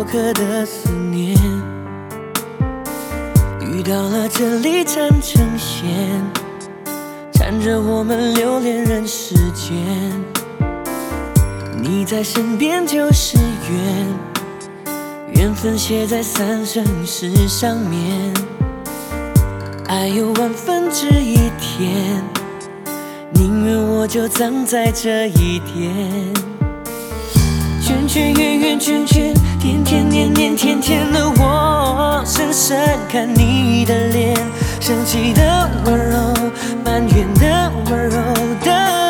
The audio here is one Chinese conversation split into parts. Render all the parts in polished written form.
刻的思念，遇到了这里缠成线，缠着我们留恋人世间。你在身边就是缘，缘分写在三生石上面，爱有万分之一甜，宁愿我就葬在这一天。圈圈圆圆圈圈，天天年年天天的我，深深看你的脸，生气的温柔，埋怨的温柔的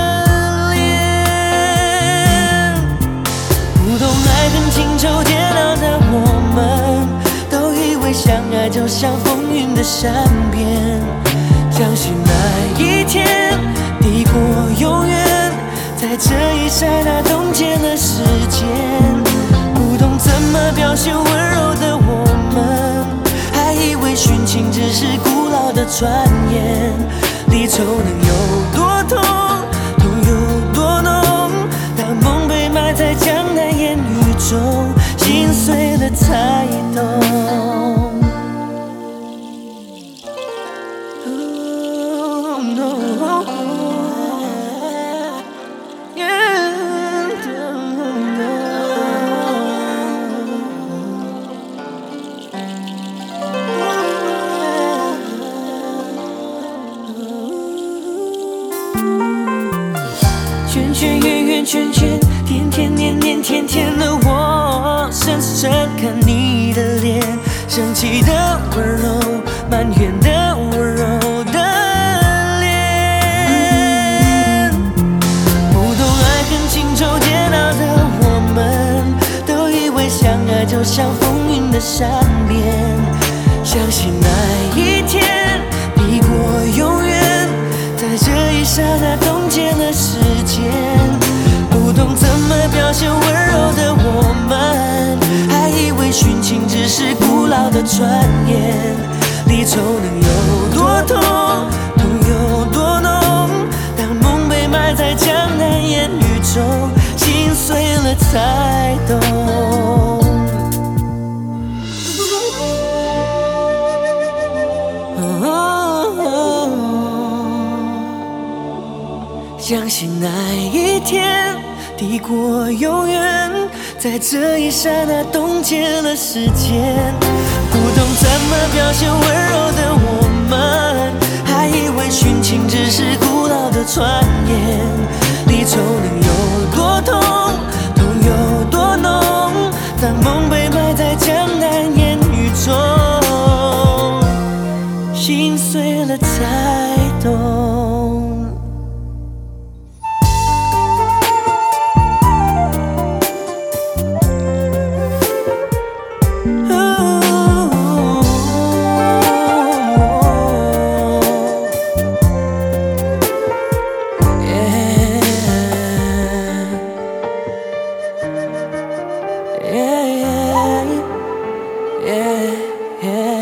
脸。不懂爱恨情仇煎熬的我们，都以为相爱就像风云的善变，相信那一天抵过永远，在这一刹那冻结了时间。不懂怎么表现温柔的我们，还以为殉情只是古老的传言。离愁能有多痛，痛有多浓，当梦被埋在江南烟雨中，心碎了才懂。圈圈圆圆圈圈，天天年年天天的我，深深看你的脸，生气的温柔，埋怨的温柔的脸。不懂爱恨情仇煎熬的我们，都以为相爱就像风云的善变，相信那一天抵过永远，在这一刹那冻结了时间。不懂怎么表现温柔的我们，还以为殉情只是古老的传言。离愁能有多痛，痛有多浓，当梦被埋在江南烟雨中，心碎了才懂。相信那一天抵过永远，在这一刹那冻结了时间。不懂怎么表现温柔的我们，还以为殉情只是古老的传言。离愁能有多痛，痛有多浓，当梦被埋在江南烟雨中，心碎了才懂。Yeah, yeah, yeah, yeah.